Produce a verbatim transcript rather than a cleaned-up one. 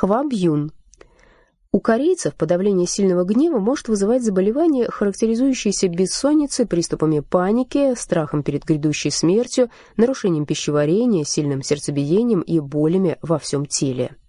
Хвабьюн. У корейцев подавление сильного гнева может вызывать заболевания, характеризующиеся бессонницей, приступами паники, страхом перед грядущей смертью, нарушением пищеварения, сильным сердцебиением и болями во всем теле.